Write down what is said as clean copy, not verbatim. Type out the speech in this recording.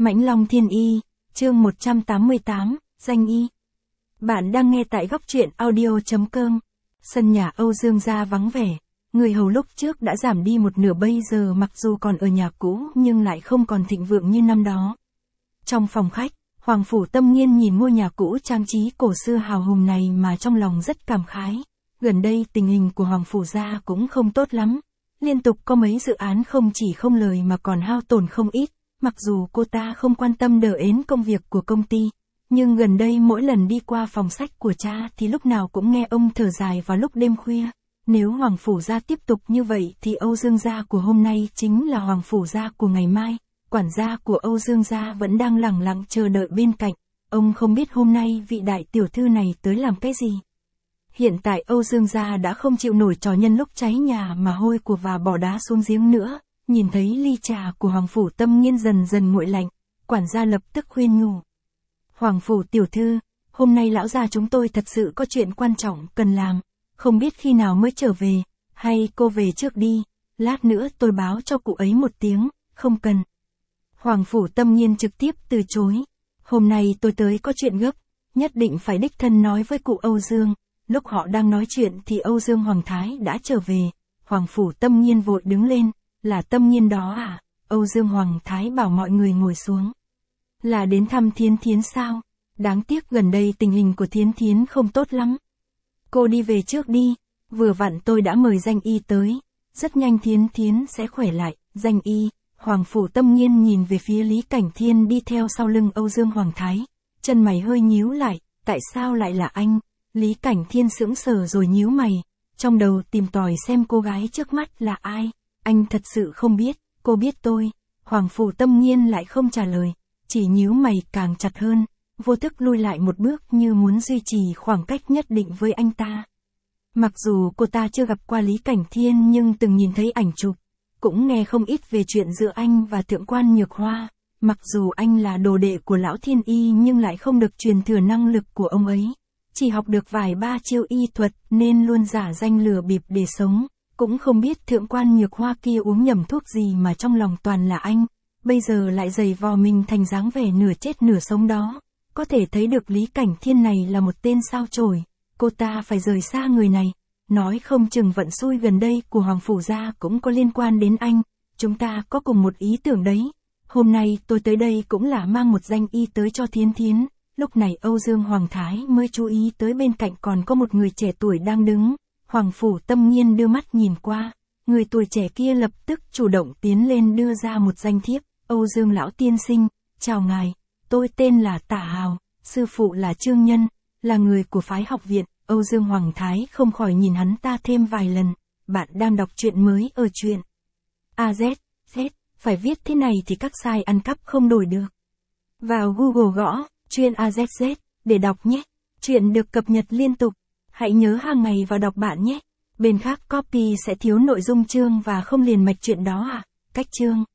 Mãnh Long Thiên Y, chương 188, danh y. Bạn đang nghe tại góc truyện audio.com. Sân nhà Âu Dương gia vắng vẻ, người hầu lúc trước đã giảm đi một nửa, bây giờ mặc dù còn ở nhà cũ nhưng lại không còn thịnh vượng như năm đó. Trong phòng khách, Hoàng Phủ Tâm Nghiên nhìn ngôi nhà cũ trang trí cổ xưa hào hùng này mà trong lòng rất cảm khái. Gần đây tình hình của Hoàng Phủ gia cũng không tốt lắm. Liên tục có mấy dự án không chỉ không lời mà còn hao tổn không ít. Mặc dù cô ta không quan tâm đờ ến công việc của công ty, nhưng gần đây mỗi lần đi qua phòng sách của cha thì lúc nào cũng nghe ông thở dài vào lúc đêm khuya. Nếu Hoàng Phủ gia tiếp tục như vậy thì Âu Dương gia của hôm nay chính là Hoàng Phủ gia của ngày mai. Quản gia của Âu Dương gia vẫn đang lẳng lặng chờ đợi bên cạnh. Ông không biết hôm nay vị đại tiểu thư này tới làm cái gì. Hiện tại Âu Dương gia đã không chịu nổi trò nhân lúc cháy nhà mà hôi của và bỏ đá xuống giếng nữa. Nhìn thấy ly trà của Hoàng Phủ Tâm Nghiên dần dần nguội lạnh, quản gia lập tức khuyên nhủ. Hoàng Phủ tiểu thư, hôm nay lão gia chúng tôi thật sự có chuyện quan trọng cần làm, không biết khi nào mới trở về, hay cô về trước đi, lát nữa tôi báo cho cụ ấy một tiếng, không cần. Hoàng Phủ Tâm Nghiên trực tiếp từ chối. Hôm nay tôi tới có chuyện gấp, nhất định phải đích thân nói với cụ Âu Dương. Lúc họ đang nói chuyện thì Âu Dương Hoàng Thái đã trở về. Hoàng Phủ Tâm Nghiên vội đứng lên. Là Tâm Nghiên đó à? Âu Dương Hoàng Thái bảo mọi người ngồi xuống. Là đến thăm Thiến Thiến sao? Đáng tiếc gần đây tình hình của Thiến Thiến không tốt lắm. Cô đi về trước đi, vừa vặn tôi đã mời danh y tới. Rất nhanh Thiến Thiến sẽ khỏe lại. Danh y. Hoàng Phủ Tâm Nghiên nhìn về phía Lý Cảnh Thiên đi theo sau lưng Âu Dương Hoàng Thái. Chân mày hơi nhíu lại, tại sao lại là anh? Lý Cảnh Thiên sững sờ rồi nhíu mày, trong đầu tìm tòi xem cô gái trước mắt là ai. Anh thật sự không biết, cô biết tôi. Hoàng Phủ Tâm Nghiên lại không trả lời, chỉ nhíu mày càng chặt hơn, vô thức lui lại một bước như muốn duy trì khoảng cách nhất định với anh ta. Mặc dù cô ta chưa gặp qua Lý Cảnh Thiên nhưng từng nhìn thấy ảnh chụp, cũng nghe không ít về chuyện giữa anh và Thượng quan Nhược Hoa. Mặc dù anh là đồ đệ của Lão Thiên Y nhưng lại không được truyền thừa năng lực của ông ấy, chỉ học được vài ba chiêu y thuật nên luôn giả danh lừa bịp để sống. Cũng không biết Thượng quan Nhược Hoa kia uống nhầm thuốc gì mà trong lòng toàn là anh, bây giờ lại giày vò mình thành dáng vẻ nửa chết nửa sống đó. Có thể thấy được Lý Cảnh Thiên này là một tên sao chổi, cô ta phải rời xa người này. Nói không chừng vận xui gần đây của Hoàng Phủ gia cũng có liên quan đến anh, chúng ta có cùng một ý tưởng đấy. Hôm nay tôi tới đây cũng là mang một danh y tới cho Thiến Thiến. Lúc này Âu Dương Hoàng Thái mới chú ý tới bên cạnh còn có một người trẻ tuổi đang đứng. Hoàng Phủ Tâm Nghiên đưa mắt nhìn qua, người tuổi trẻ kia lập tức chủ động tiến lên đưa ra một danh thiếp. Âu Dương lão tiên sinh, chào ngài, tôi tên là Tả Hào, sư phụ là Trương Nhân, là người của phái học viện. Âu Dương Hoàng Thái không khỏi nhìn hắn ta thêm vài lần. Bạn đang đọc truyện mới ở truyện AZ, phải viết thế này thì các sai ăn cắp không đổi được. Vào Google gõ truyện AZZ để đọc nhé. Truyện được cập nhật liên tục. Hãy nhớ hàng ngày vào đọc bạn nhé. Bên khác copy sẽ thiếu nội dung chương và không liền mạch chuyện đó à? Cách chương